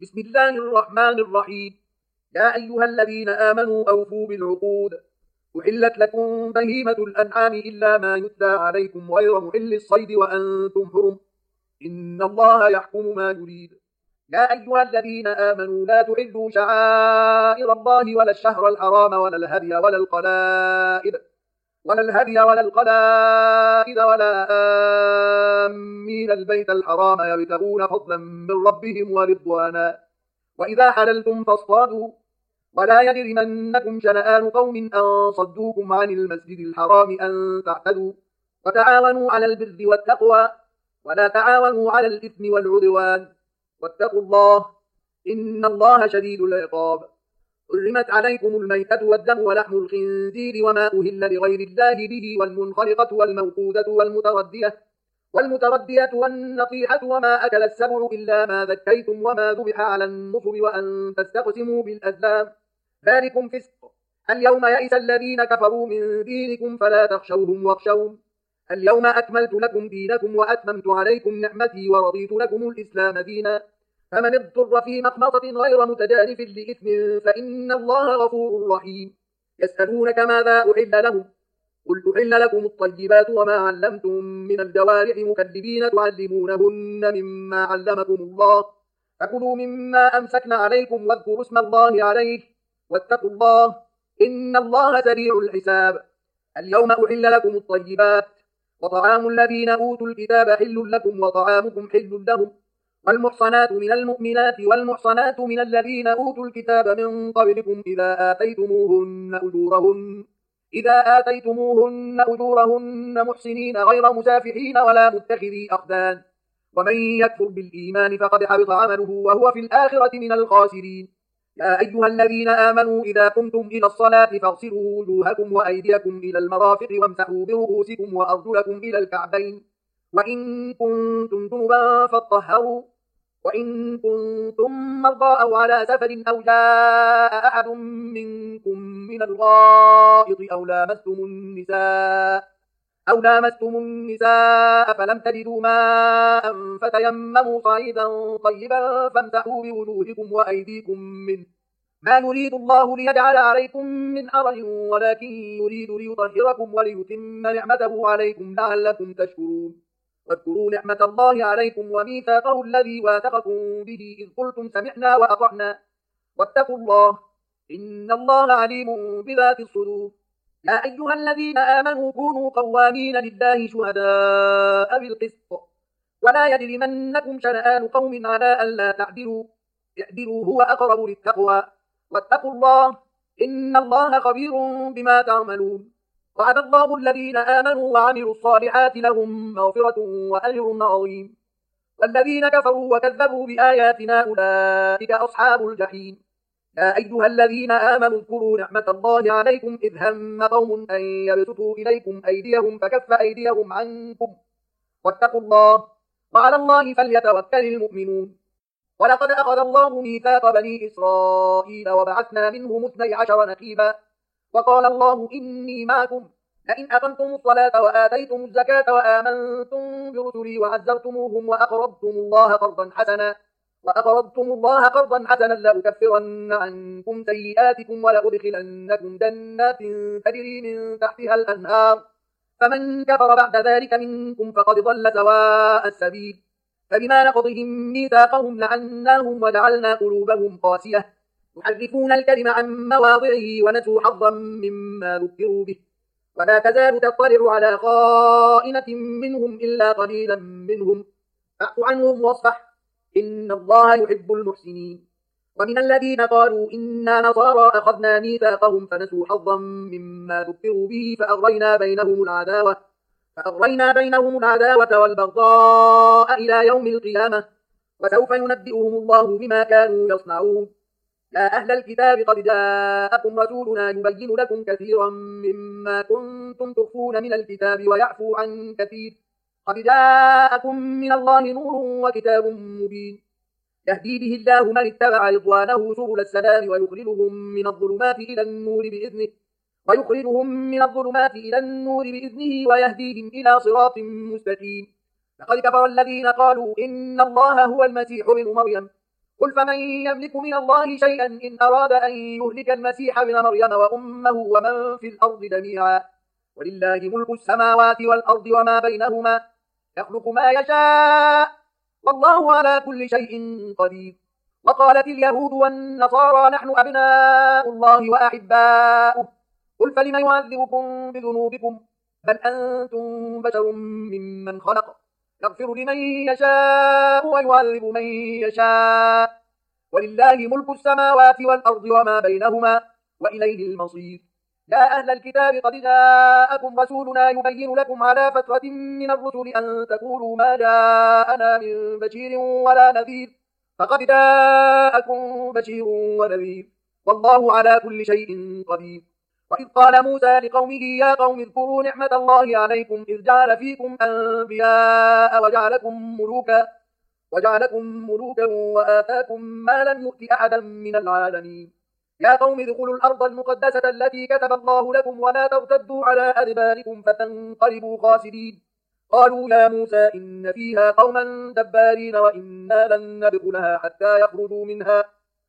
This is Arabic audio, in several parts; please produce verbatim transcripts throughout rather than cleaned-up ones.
بسم الله الرحمن الرحيم. يا أيها الذين آمنوا أوفوا بالعقود. أحلت لكم بهيمة الأنعام إلا ما يتلى عليكم غير محل الصيد وأنتم حرم، إن الله يحكم ما يريد. يا أيها الذين آمنوا لا تحلوا شعائر الله ولا الشهر الحرام ولا الهدي ولا القلائد ولا الهدي ولا القلائد ولا آمين البيت الحرام يبتغون فضلا من ربهم ورضوانا، وإذا حللتم فاصطادوا، ولا يجرمنكم شنآن قوم أن صدوكم عن المسجد الحرام أن تعتدوا، وتعاونوا على البر والتقوى ولا تعاونوا على الإثم والعدوان، واتقوا الله إن الله شديد العقاب. حرمت عليكم الميتة والدم ولحم الخنزير وما أهل لغير الله به والمنخلقة والموقودة والمتردية والمتردية والنطيحة وما أكل السبع إلا ما ذكيتم وما ذبح على النصب وأن تستقسموا بالأزلام، ذلكم فسق. اليوم يئس الذين كفروا من دينكم فلا تخشوهم واخشون، اليوم أكملت لكم دينكم وأتممت عليكم نعمتي ورضيت لكم الإسلام دينا، فمن اضطر في مخمصة غير متجانف لإثم فإن الله غفور رحيم. يسألونك ماذا أحل لهم، قل أحل لكم الطيبات وما علمتم من الجوارح مكذبين تعلمونهن مما علمكم الله، فكلوا مما أمسكن عليكم واذكروا اسم الله عليه واتقوا الله إن الله سريع الحساب. اليوم أحل لكم الطيبات، وطعام الذين أوتوا الكتاب حل لكم وطعامكم حل لهم، والمحصنات من المؤمنات والمحصنات من الذين أوتوا الكتاب من قبلكم إذا آتيتموهن أجورهن إذا آتيتموهن أجورهن محسنين غير مسافحين ولا متخذي أخدان، ومن يكفر بالإيمان فقد حبط عمله وهو في الآخرة من الخاسرين. يا أيها الذين آمنوا إذا قمتم إلى الصلاة فاغسلوا وجوهكم وأيديكم إلى المرافق وامسحوا برؤوسكم وأرجلكم إلى الكعبين، وإن كنتم جنبا فاطهروا، وإن كنتم مرضى أو على سفر أو جاء أحد منكم من الغائط أو لامستم النساء أو لامستم النساء فلم تجدوا ماء فتيمموا صعيدا طيبا فامسحوا بوجوهكم وأيديكم منه، ما يريد الله ليجعل عليكم من حرج ولكن يريد ليطهركم وليتم نعمته عليكم لعلكم تشكرون. واذكروا نعمة الله عليكم وميثاقه الذي واثقكم به إذ قلتم سمعنا وأطعنا واتقوا الله إن الله عليم بذات الصدور. يا أيها الذين آمنوا كونوا قوامين لله شهداء بالقسط، ولا يجرمنكم شنآن قوم على ألا تعدلوا، اعدلوا هو أقرب للتقوى، واتقوا الله إن الله خبير بما تعملون. وعد الله الذين آمنوا وعملوا الصالحات لهم مغفرة وأجر عظيم، والذين كفروا وكذبوا بآياتنا أولئك أصحاب الجحيم. يا أيها الذين آمنوا اذكروا نعمة الله عليكم إذ هم قوم أن يبسطوا إليكم أيديهم فكف أيديهم عنكم واتقوا الله وعلى الله فليتوكل المؤمنون. ولقد أخذ الله ميثاق بني إسرائيل وبعثنا منهم اثني عشر نقيبا، وقال الله إني معكم لئن أقمتم الصلاة وآتيتم الزكاة وآمنتم برسلي وعزرتموهم وأقرضتم الله قرضا حسنا وأقرضتم الله قرضا حسنا لأكفرن عنكم سيئاتكم ولأدخلنكم جنات تجري من تحتها الأنهار، فمن كفر بعد ذلك منكم فقد ضل سواء السبيل. فبما نقضهم ميثاقهم لعناهم وجعلنا قلوبهم قاسية يحرفون الكلم عن مواضعه ونسوا حظا مما ذكروا به، ولا تزال تطلع على خائنة منهم إلا قليلا منهم، فاعف عنهم واصفح إن الله يحب المحسنين. ومن الذين قالوا إنا نصارى أخذنا ميثاقهم فنسوا حظا مما ذكروا به فأغرينا بينهم العداوة فأغرينا بينهم العداوة والبغضاء إلى يوم القيامة، وسوف ينبئهم الله بما كانوا يصنعون. يا أهل الكتاب قد جاءكم رسولنا يبين لكم كثيرا مما كنتم تخفون من الكتاب ويعفو عن كثير، قد جاءكم من الله نور وكتاب مبين يهدي به الله من اتبع رضوانه سبل السلام ويخرجهم من الظلمات إلى النور بإذنه ويخرجهم من الظلمات إلى النور بإذنه ويهديهم إلى صراط مستقيم. لقد كفر الذين قالوا إن الله هو المسيح ابن مريم قل فمن يملك من الله شيئا إن أراد أن يهلك المسيح ابن مريم وأمه ومن في الأرض جميعا ولله ملك السماوات والأرض وما بينهما يخلق ما يشاء والله على كل شيء قدير. وقالت اليهود والنصارى نحن أبناء الله وأحباؤه قل فلم يعذبكم بذنوبكم بل أنتم بشر ممن خلق يغفر لمن يشاء ويعذب من يشاء ولله ملك السماوات والأرض وما بينهما وإليه المصير. يا أهل الكتاب قد جاءكم رسولنا يبين لكم على فترة من الرسل أن تقولوا ما جاءنا من بشير ولا نذير فقد جاءكم بشير ونذير والله على كل شيء قدير. وإذ قال موسى لقومه يا قوم اذكروا نعمة الله عليكم إذ جعل فيكم أنبياء وجعلكم ملوكا وجعلكم ملوكا وآتاكم ما لم يؤت أحدا من العالمين. يا قوم ادخلوا الأرض المقدسة التي كتب الله لكم ولا ترتدوا على أدباركم فتنقلبوا خاسرين. قالوا يا موسى إن فيها قوما دبارين وإنا لن ندخلها حتى يخرجوا منها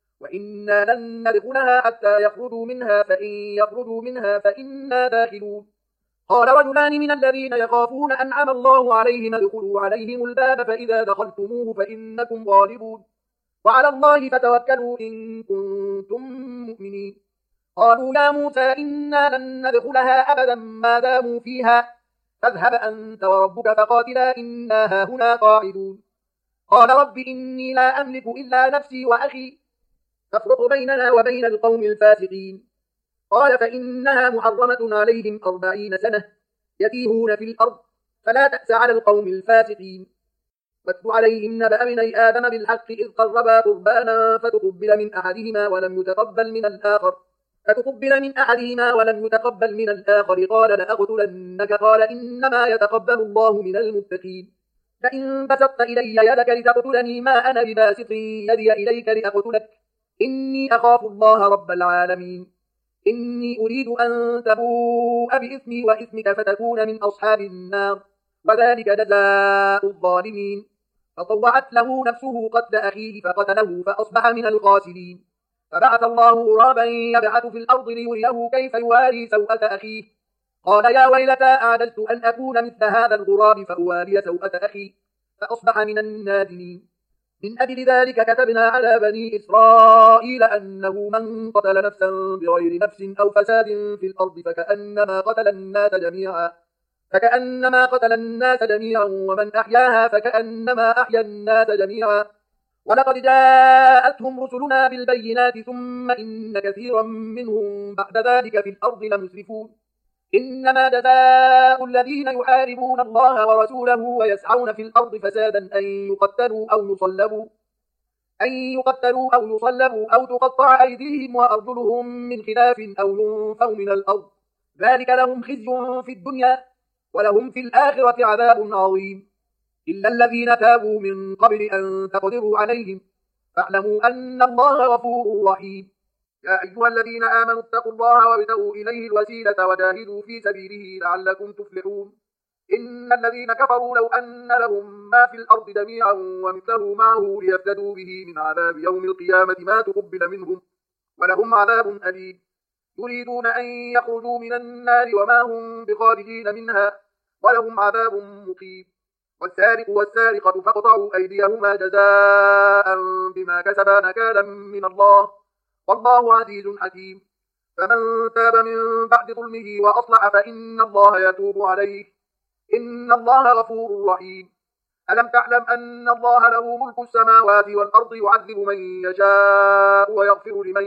وإنا لن ندخلها حتى يخرجوا منها فإن يخرجوا منها فإنا داخلون. قال رجلان من الذين يخافون أنعم الله عليهم ادخلوا عليهم الباب فإذا دخلتموه فإنكم غالبون وعلى الله فتوكلوا إن كنتم مؤمنين. قالوا يا موسى إنا لن ندخلها أبدا ما داموا فيها فاذهب أنت وربك فقاتلا إنا هاهنا قاعدون. قال رب إني لا أملك إلا نفسي وأخي فافرق بيننا وبين القوم الفاسقين. قال فإنها محرمة عليهم أربعين سنة يتيهون في الأرض فلا تأس على القوم الفاسقين. واتل عليهم نبأ ابني آدم بالحق إذ قربا قربانا فتقبل من أحدهما ولم يتقبل من الآخر فتقبل من أحدهما ولم يتقبل من الآخر قال لأقتلنك قال إنما يتقبل الله من المتقين. فإن بسطت إلي يدك لتقتلني ما أنا بباسط يدي إليك لأقتلك إني أخاف الله رب العالمين. إني أريد أن تبوء بإثمي وإثمك فتكون من أصحاب النار وذلك جزاء الظالمين. فطوعت له نفسه قتل أخيه فقتله فأصبح من الخاسرين. فبعث الله غرابا يبعث في الأرض ليريه كيف يواري سوءة أخيه قال يا ويلتى أعجزت أن أكون مثل هذا الغراب فأواري سوءة أخي فأصبح من النادمين. من أجل ذلك كتبنا على بني إسرائيل أنه من قتل نفسا بغير نفس أو فساد في الأرض فكأنما قتل الناس جميعا فكأنما قتل الناس جميعا ومن أحياها فكأنما أحيا الناس جميعا. ولقد جاءتهم رسلنا بالبينات ثم إن كثيرا منهم بعد ذلك في الأرض لمسرفون. إنما جزاء الذين يحاربون الله ورسوله ويسعون في الأرض فسادا أن يقتلوا أو يصلبوا أن يقتلوا أو يصلبوا أو تقطع أيديهم وأرجلهم من خلاف أو ينفوا من الأرض ذلك لهم خزي في الدنيا ولهم في الآخرة عذاب عظيم. إلا الذين تابوا من قبل أن تقدروا عليهم فاعلموا أن الله غفور رحيم. يا أيها الذين آمنوا اتقوا الله وابتغوا إليه الوسيلة وجاهدوا في سبيله لعلكم تفلحون. إن الذين كفروا لو أن لهم ما في الأرض جميعا ومثله معه ليفتدوا به من عذاب يوم القيامة ما تقبل منهم ولهم عذاب أليم. يريدون أن يخرجوا من النار وما هم بخارجين منها ولهم عذاب مقيم. والسارق والسارقة فاقطعوا أيديهما جزاء بما كسبا نكالا من الله والله عزيز حكيم. فمن تاب من بعد ظلمه وأصلح فإن الله يتوب عليه إن الله غفور رحيم. ألم تعلم أن الله له ملك السماوات والأرض يعذب من يشاء ويغفر لمن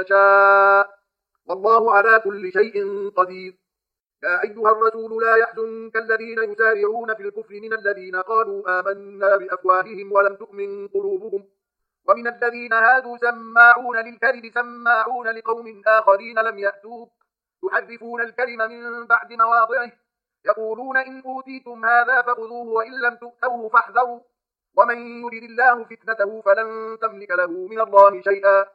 يشاء والله على كل شيء قدير. يا أيها الرسول لا يحزنك الذين يسارعون في الكفر من الذين قالوا آمنا بأفواههم ولم تؤمن قلوبهم ومن الذين هادوا سماعون للكذب سماعون لقوم آخرين لم يأتوك يحرفون الكلم من بعد مواضعه يقولون إن أوتيتم هذا فخذوه وإن لم تؤتوه فاحذروا ومن يرد الله فتنته فلن تملك له من الله شيئا.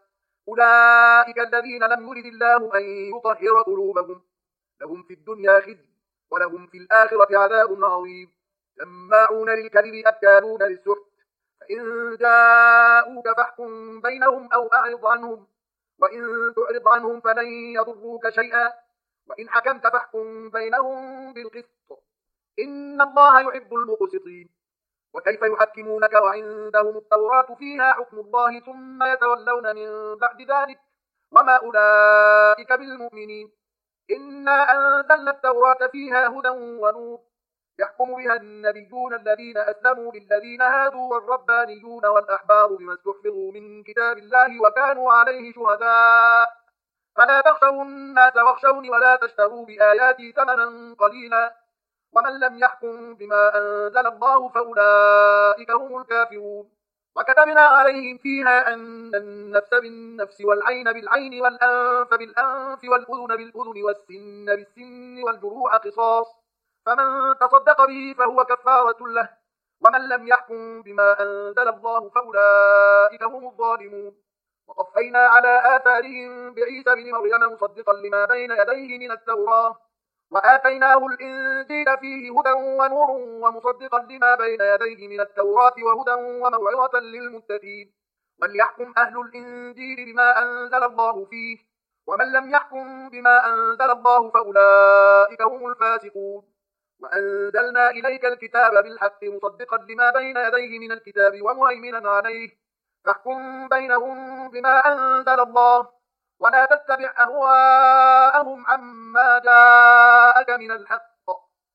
أولئك الذين لم يرد الله أن يطهر قلوبهم لهم في الدنيا خزي ولهم في الآخرة عذاب عظيم. سماعون للكذب أكالون للسحت فإن جاءوك فاحكم بينهم أو أعرض عنهم، وإن تعرض عنهم فلن يضروك شيئا، وإن حكمت فاحكم بينهم بالقسط، إن الله يحب المقسطين. وكيف يحكمونك وعندهم التوراة فيها حكم الله ثم يتولون من بعد ذلك وما أولئك بالمؤمنين. إنا أنزلنا التوراة فيها هدى ونور يحكم بها النبيون الذين أسلموا للذين هادوا والربانيون والأحبار بما استحفظوا من كتاب الله وكانوا عليه شهداء، فلا تخشوا الناس واخشوني ولا تشتروا بآياتي ثمنا قليلا، ومن لم يحكم بما أنزل الله فأولئك هم الكافرون. وكتبنا عليهم فيها أن النفس بالنفس والعين بالعين والأنف بالأنف والأذن بالأذن والسن بالسن والجروح قصاص، فمن تصدق به فهو كفارة له، ومن لم يحكم بما أنزل الله فأولئك هم الظالمون. وقفينا على آثارهم بعيسى بن مريم مصدقا لما بين يديه من التوراة، وآتيناه الإنجيل فيه هدى ونور ومصدقا لما بين يديه من التوراة وهدى وموعظة للمتقين. وليحكم أهل الإنجيل بما أنزل الله فيه، ومن لم يحكم بما أنزل الله فأولئك هم الفاسقون. وأنزلنا إليك الكتاب بالحق مصدقا لما بين يديه من الكتاب ومهيمنا عليه، فاحكم بينهم بما أنزل الله، ولا تتبع أهواءهم عما جاءك من الحق،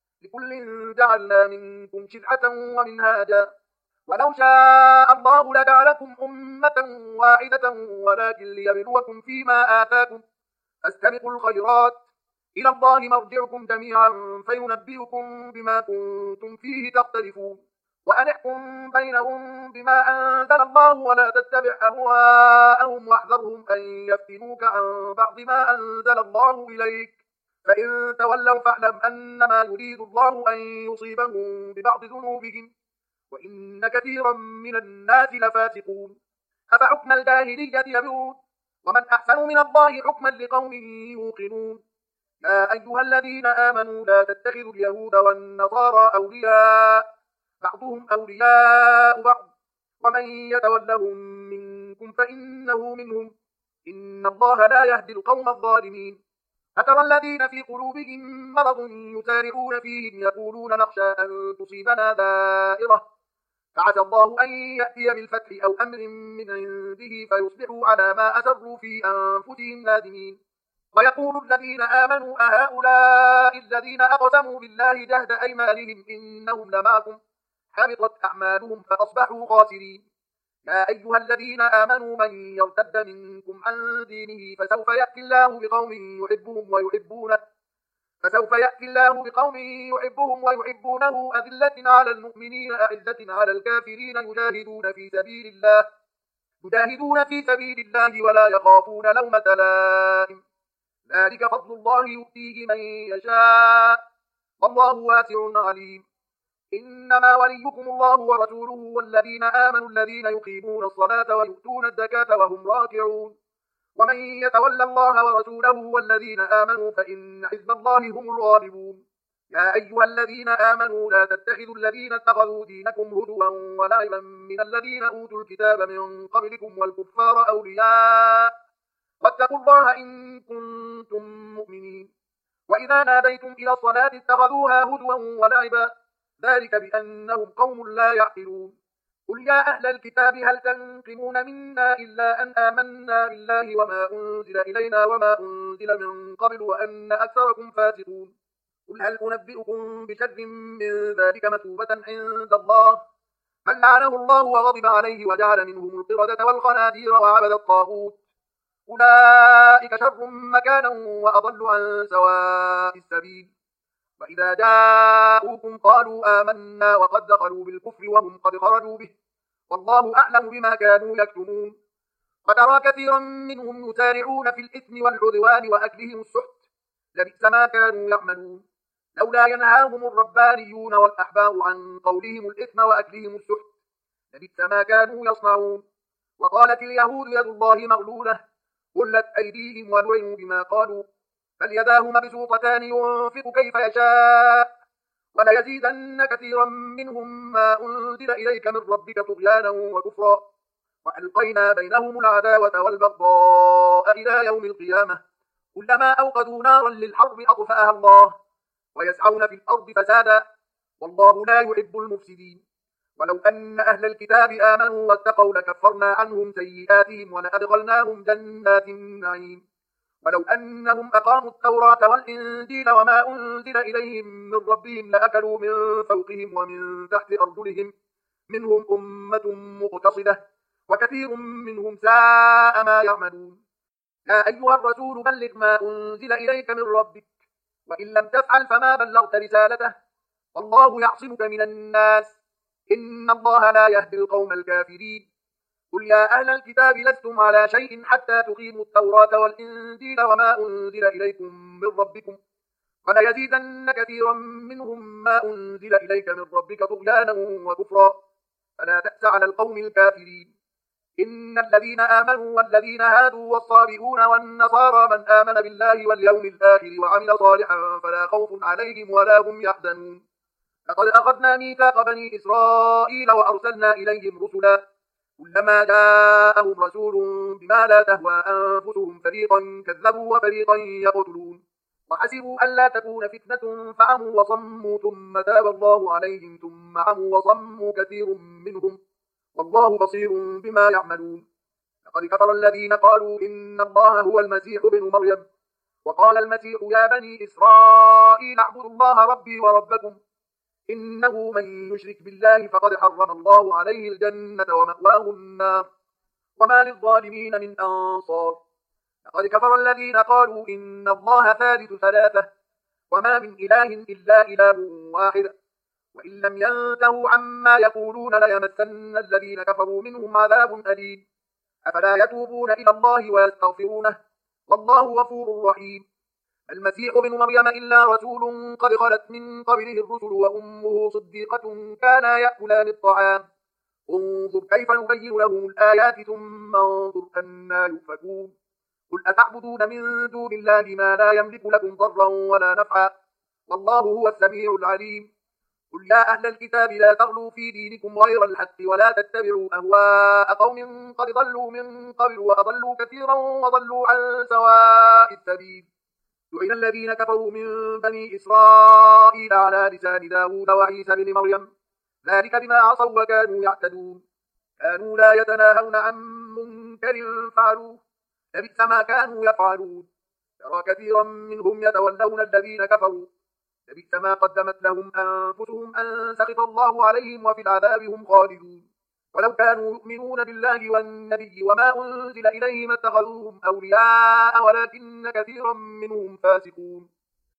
لكل جعلنا منكم شرعة ومنهاجا، ولو شاء الله لجعلكم أمة واحدة ولكن ليبلوكم فيما آتاكم، فاستبقوا الخيرات إلى الله مرجعكم جميعا فينبئكم بما كنتم فيه تختلفون. وأن احكم بينهم بما أنزل الله ولا تتبع أهواءهم واحذرهم أن يفتنوك عن بعض ما أنزل الله إليك، فإن تولوا فاعلم أنما يريد الله أن يصيبهم ببعض ذنوبهم وإن كثيرا من الناس لفاسقون. أفحكم الجاهلية يبغون ومن أحسن من الله حكما لقوم يوقنون. يا أيها الذين آمنوا لا تتخذوا اليهود والنصارى أولياء بعضهم أولياء بعض ومن يتولهم منكم فإنه منهم، إن الله لا يهدي القوم الظالمين. فترى الذين في قلوبهم مرض يسارعون فيهم يقولون نخشى أن تصيبنا دائرة، فعسى الله أن يأتي بالفتح أو أمر من عنده فيصبحوا على ما أسروا في أنفسهم نادمين. ويقول الذين آمنوا أهؤلاء الذين أقسموا بالله جهد أيمانهم إنهم لمعكم حبطت أعمالهم فأصبحوا خاسرين. يا أيها الذين آمنوا من يرتد منكم عن دينه فسوف يأتي الله بقوم يحبهم ويحبونه فسوف يأتي الله بقوم يحبهم ويحبونه أذلة على المؤمنين أعزة على الكافرين يجاهدون في سبيل الله يجاهدون في سبيل الله ولا يخافون لومة لائم، ذلك فضل الله يؤتيه من يشاء والله واسع عليم. إنما وليكم الله ورسوله والذين آمنوا الذين يقيمون الصلاة ويؤتون الزكاة وهم راكعون، ومن يتولى الله ورسوله والذين آمنوا فإن حزب الله هم الغالبون. يا أيها الذين آمنوا لا تتخذوا الذين اتخذوا دينكم هزوا ولعبا من الذين أوتوا الكتاب من قبلكم والكفار أولياء، واتقوا الله إن كنتم مؤمنين. وإذا ناديتم إلى الصلاة اتخذوها هزوا ولعبا، ذلك بأنهم قوم لا يعقلون. قل يا أهل الكتاب هل تنقمون منا إلا أن آمنا بالله وما أنزل إلينا وما أنزل من قبل وأن أكثركم فاسقون. قل هل أنبئكم بشر من ذلك مثوبة عند الله من لعنه الله وغضب عليه وجعل منهم القردة والخنازير وعبد الطاغوت، أولئك شر مكانا وأضل عن سواء السبيل. وإذا جاءوكم قالوا آمنا وقد دخلوا بالكفر وهم قد خرجوا به والله أعلم بما كانوا يكتمون. وترى كثيرا منهم يسارعون في الإثم والعدوان وأكلهم السحت، لبئس ما كانوا يعملون. لولا ينهاهم الربانيون والأحبار عن قولهم الإثم وأكلهم السحت، لبئس ما كانوا يصنعون. وقالت اليهود يد الله مغلولة غلت أيديهم ولعنوا بما قالوا بل يداه مبسوطتان ينفق كيف يشاء وليزيدن كثيرا منهم ما أنزل إليك من ربك طغيانا وكفرا وألقينا بينهم العداوة والبغضاء إلى يوم القيامة كلما أوقدوا نارا للحرب أطفأها الله ويسعون في الأرض فسادا والله لا يحب المفسدين. ولو أن أهل الكتاب آمنوا واتقوا لكفرنا عنهم سيئاتهم ولأدخلناهم جنات النعيم. ولو أنهم أقاموا التوراة والإنجيل وما أنزل إليهم من ربهم لأكلوا من فوقهم ومن تحت أرجلهم منهم أمة مقتصدة وكثير منهم ساء ما يعملون. يا أيها الرسول بلغ ما أنزل إليك من ربك وإن لم تفعل فما بلغت رسالته والله يعصمك من الناس إن الله لا يهدي القوم الكافرين. قل يا أهل الكتاب لستم على شيء حتى تقيموا التوراة والإنجيل وما أنزل إليكم من ربكم وليزيدن كثيرا منهم ما أنزل إليك من ربك طغيانا وكفرا فلا تأس على القوم الكافرين. إن الذين آمنوا والذين هادوا والصابئون والنصارى من آمن بالله واليوم الآخر وعمل صالحا فلا خوف عليهم ولا هم يحزنون. لقد أخذنا ميثاق بني إسرائيل وأرسلنا إليهم رسلا كلما جاءهم رسول بما لا تهوى أنفسهم فريقا كذبوا وفريقا يقتلون وحسبوا ألا تكون فتنة فعموا وصموا ثم تاب الله عليهم ثم عموا وصموا كثير منهم والله بصير بما يعملون. لقد كفر الذين قالوا إن الله هو المسيح ابن مريم وقال المسيح يا بني إسرائيل اعبدوا الله ربي وربكم إنه من يشرك بالله فقد حرم الله عليه الجنة ومأواه النار وما للظالمين من أنصار. لقد كفر الذين قالوا إن الله ثالث ثلاثة وما من إله إلا إله واحد وإن لم ينتهوا عما يقولون ليمسن الذين كفروا منهم عذاب أليم. أفلا يتوبون إلى الله ويستغفرونه والله غفور رحيم. المسيح ابن مريم إلا رسول قد خلت من قبله الرسل وأمه صديقة كانا يأكلان الطعام انظر كيف نبين لهم الآيات ثم انظر أنا يؤفكون. قل أتعبدون من دون الله ما لا يملك لكم ضرا ولا نفعا والله هو السميع العليم. قل يا أهل الكتاب لا تغلوا في دينكم غير الحق ولا تتبعوا أهواء قوم قد ضلوا من قبل وأضلوا كثيرا وضلوا عن سواء السبيل. لعن الذين كفروا من بني إسرائيل على لسان داود وعيسى بن مريم ذلك بما عصوا وكانوا يعتدون كانوا لا يتناهون عن منكر فعلوه لبئس ما كانوا يفعلون. ترى كثيرا منهم يتولون الذين كفروا لبئس ما قدمت لهم أنفسهم أن سخط الله عليهم وفي العذاب هم خالدون. ولو كانوا يؤمنون بالله والنبي وما أنزل إليهم اتخذوهم أولياء ولكن كثيرا منهم فاسقون.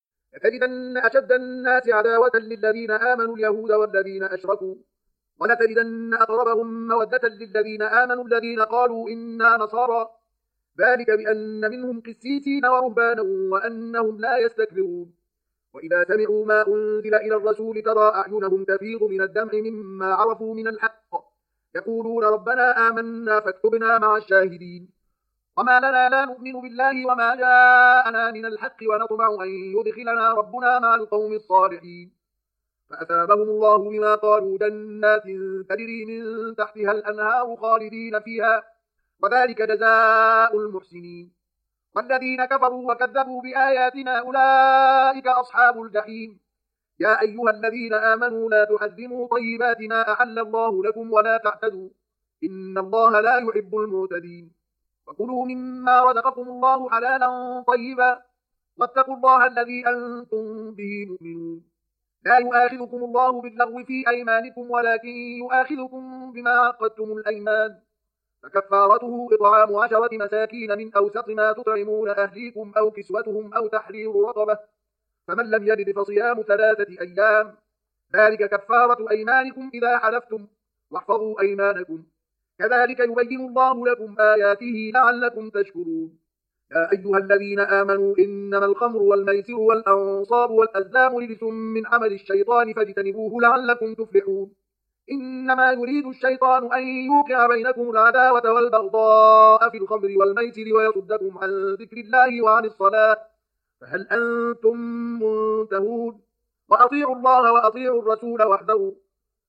لتجدن أشد الناس عداوة للذين آمنوا اليهود والذين أشركوا ولتجدن أقربهم مودة للذين آمنوا الذين قالوا إنا نصارى ذلك بأن منهم قسيسين ورهبانا وأنهم لا يستكبرون. وإذا سمعوا ما أنزل إلى الرسول ترى أعينهم تفيض من الدمع مما عرفوا من الحق يقولون ربنا آمنا فاكتبنا مع الشاهدين. وما لنا لا نؤمن بالله وما جاءنا من الحق ونطمع أن يدخلنا ربنا مع القوم الصالحين. فأثابهم الله بما قالوا جنات تجري من تحتها الأنهار خالدين فيها وذلك جزاء المحسنين. والذين كفروا وكذبوا بآياتنا أولئك أصحاب الجحيم. يا أيها الذين آمنوا لا تحرموا طيبات ما أحل الله لكم ولا تعتدوا إن الله لا يحب المعتدين. وكلوا مما رزقكم الله حلالا طيبا واتقوا الله الذي أنتم به مؤمنون. لا يؤاخذكم الله باللغو في أيمانكم ولكن يؤاخذكم بما عقدتم الأيمان فكفارته إطعام عشرة مساكين من أوسط ما تطعمون أهليكم أو كسوتهم أو تحرير رقبة فمن لم يجد فصيام ثلاثة أيام ذلك كفارة أيمانكم إذا حلفتم واحفظوا أيمانكم كذلك يبين الله لكم آياته لعلكم تشكرون. يا أيها الذين آمنوا إنما الخمر والميسر والأنصاب والأزلام رجس من عمل الشيطان فاجتنبوه لعلكم تفلحون. إنما يريد الشيطان أن يوقع بينكم العداوة والبغضاء في الخمر والميسر ويصدكم عن ذكر الله وعن الصلاة فهل أنتم منتهون. وأطيعوا الله وأطيعوا الرسول واحذروا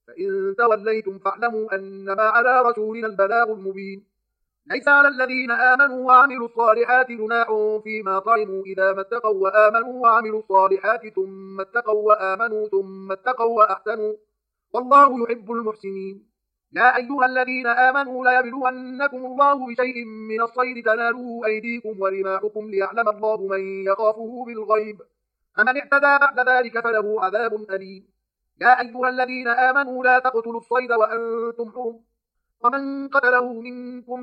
فإن توليتم فاعلموا أنما على رسولنا البلاغ المبين. ليس على الذين آمنوا وعملوا الصالحات جناح فيما طعموا إذا ما اتقوا وآمنوا وعملوا الصالحات ثم اتقوا وآمنوا ثم اتقوا وأحسنوا والله يحب المحسنين. يا أيها الذين آمنوا ليبلونكم الله بشيء من الصيد تناله أيديكم ورماحكم ليعلم الله من يخافه بالغيب، فمن اعتدى بعد ذلك فله عذاب أليم. يا أيها الذين آمنوا لا تقتلوا الصيد وأنتم حرم، ومن قتله منكم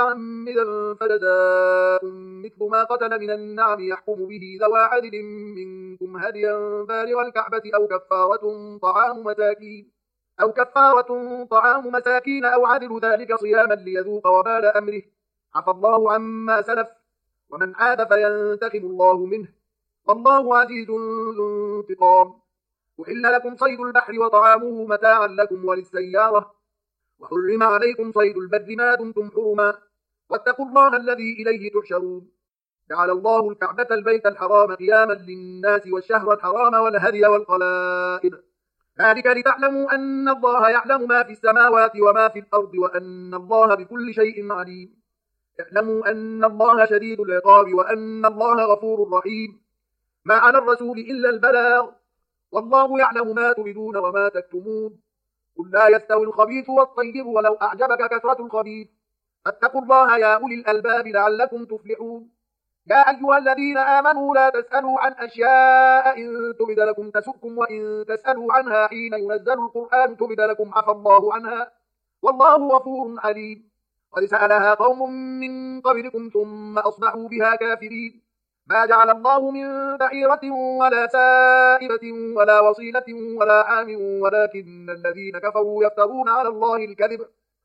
متعمدا فجزاء مثل ما قتل من النعم يحكم به ذوى عدل منكم هديا بالغ الكعبة أو كفارة طعام مساكين أو كفارة طعام مساكين أو عدل ذلك صياما ليذوق وبال أمره، عفى الله عما سلف ومن عاد فينتقم الله منه والله عزيز ذو انتقام. أحل لكم صيد البحر وطعامه متاعا لكم وللسيارة، وحرم عليكم صيد البر ما دمتم حرما، واتقوا الله الذي إليه تحشرون. جعل الله الكعبة البيت الحرام قياما للناس والشهر الحرام والهدي والقلائد، ذلك لتعلموا أن الله يعلم ما في السماوات وما في الأرض وأن الله بكل شيء عليم. اعلموا أن الله شديد العقاب وأن الله غفور رحيم. ما على الرسول إلا البلاغ، والله يعلم ما تبدون وما تكتمون. قل لا يستوي الخبيث والطيب ولو أعجبك كثرة الخبيث، فاتقوا الله يا أولي الألباب لعلكم تفلحون. يا أيها الذين آمنوا لا تسألوا عن أشياء إن تبد لكم تسؤكم، وإن تسألوا عنها حين ينزل القرآن تبد لكم عفى الله عنها والله غفور حليم. قد سألها قوم من قبلكم ثم أصبحوا بها كافرين. ما جعل الله من بعيرة ولا سائبة ولا وصيلة ولا عام ولكن الذين كفروا يفترون على الله الكذب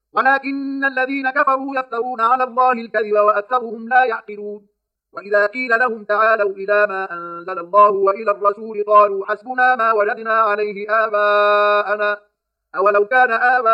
ولكن الذين كفروا يفترون على الله الكذب وأكثرهم لا يعقلون. وإذا قيل لهم تعالوا إلى ما أنزل الله وإلى الرسول قالوا حسبنا ما وجدنا عليه آباءنا أولو كان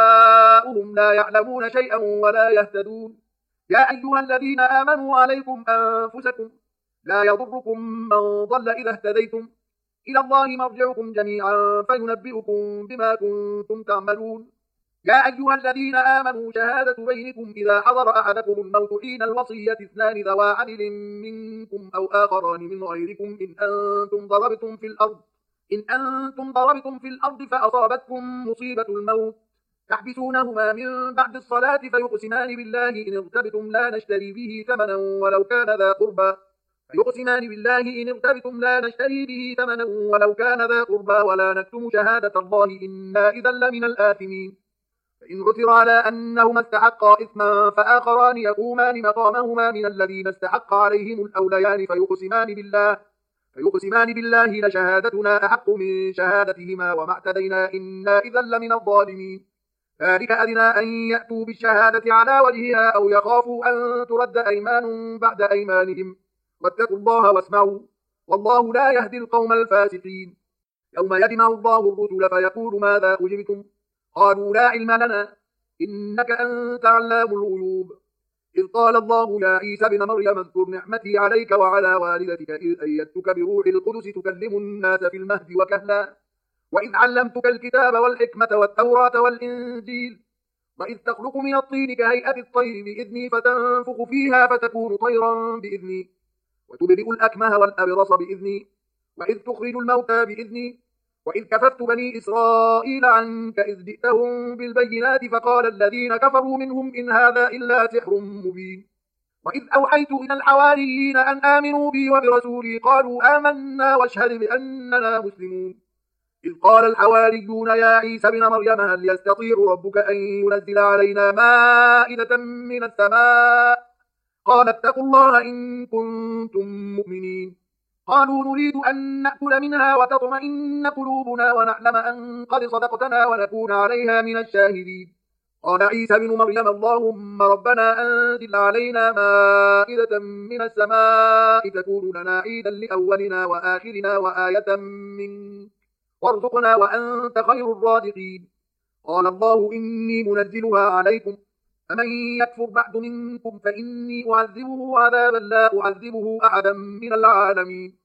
آباؤهم لا يعلمون شيئا ولا يهتدون. يا أيها الذين آمنوا عليكم أنفسكم لا يضركم من ضل إذا اهتديتم، إلى الله مرجعكم جميعا فينبئكم بما كنتم تعملون. يا أيها الذين آمنوا شهادة بينكم إذا حضر أحدكم الموت حين الوصية اثنان ذوى عدل منكم أو آخران من غيركم إن أنتم ضربتم في الأرض إن أنتم ضربتم في الأرض فأصابتكم مصيبة الموت تحبسونهما من بعد الصلاة فيقسمان بالله إن ارتبتم لا نشتري به ثمنا ولو كان ذا قربى فيقسمان بالله إن ارتبتم لا نشتري به ثمنا ولو كان ذا قربى ولا نكتم شهادة الله إنا إذا لمن الآثمين. فإن عثر على أنهما استحقا إثما فآخران يقومان مقامهما من الذين استحق عليهم الأوليان فيقسمان بالله فيقسمان بالله لشهادتنا أحق من شهادتهما وما اعتدينا إنا إذا لمن الظالمين. ذلك أدنى أن يأتوا بالشهادة على وجهها أو يخافوا أن ترد أيمان بعد أيمانهم واتقوا الله واسمعوا والله لا يهدي القوم الفاسقين. يوم يجمع الله الرسل فيقول ماذا أجبتم قالوا لا علم لنا إنك أنت علام الغيوب. إذ قال الله يا عيسى بن مريم اذكر نعمتي عليك وعلى والدتك إذ أيدتك بروح القدس تكلم الناس في المهد وكهلا وإذ علمتك الكتاب والحكمة والتوراة والإنجيل وإذ تخلق من الطين كهيئة الطير بإذني فتنفخ فيها فتكون طيرا بإذني وتبرئ الأكمه والأبرص بإذني وإذ تخرج الموتى بإذني وإذ كففت بني إسرائيل عنك إذ جئتهم بالبينات فقال الذين كفروا منهم إن هذا إلا سحر مبين. وإذ أوحيت إلى الحواريين أن آمنوا بي وبرسولي قالوا آمنا واشهد بأننا مسلمون. إذ قال الحواريون يا عيسى بن مريم هل يستطيع ربك أن ينزل علينا مائدة من السماء قال اتقوا الله إن كنتم مؤمنين. قالوا نريد أن نأكل منها وتطمئن قلوبنا ونعلم أن قد صدقتنا ونكون عليها من الشاهدين. قال عيسى بن مريم اللهم ربنا أنزل علينا مائدة من السماء تكون لنا عيدا لأولنا وآخرنا وآية منك وارزقنا وأنت خير الرازقين. قال الله إني منزلها عليكم فمن يكفر بعد منكم فإني أعذبه عذابا لا أعذبه أحدا من العالمين.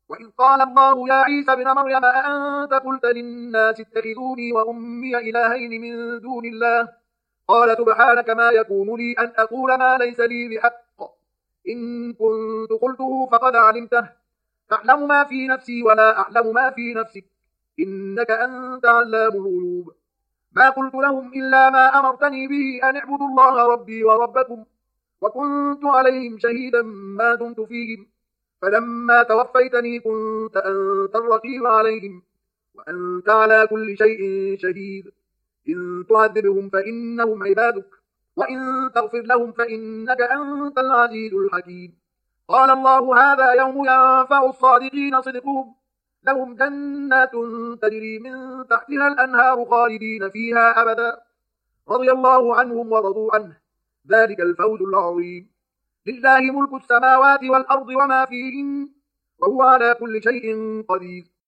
وإذ قال الله يا عيسى ابن مريم أأنت قلت للناس اتخذوني وأمي إلهين من دون الله قال سبحانك ما يكون لي أن أقول ما ليس لي بحق إن كنت قلته فقد علمته تعلم ما في نفسي ولا أعلم ما في نفسك إنك أنت علام الغيوب ما قلت لهم إلا ما أمرتني به أن اعبدوا الله ربي وربكم وكنت عليهم شهيدا ما دمت فيهم فلما توفيتني كنت أنت الرقيب عليهم وأنت على كل شيء شهيد إن تعذبهم فإنهم عبادك وإن تغفر لهم فإنك أنت العزيز الحكيم قال الله هذا يوم ينفع الصادقين صدقهم لهم جنات تجري من تحتها الأنهار خالدين فيها أبدا رضي الله عنهم ورضوا عنه ذلك الفوز العظيم لله ملك السماوات والأرض وما فيهن وهو على كل شيء قدير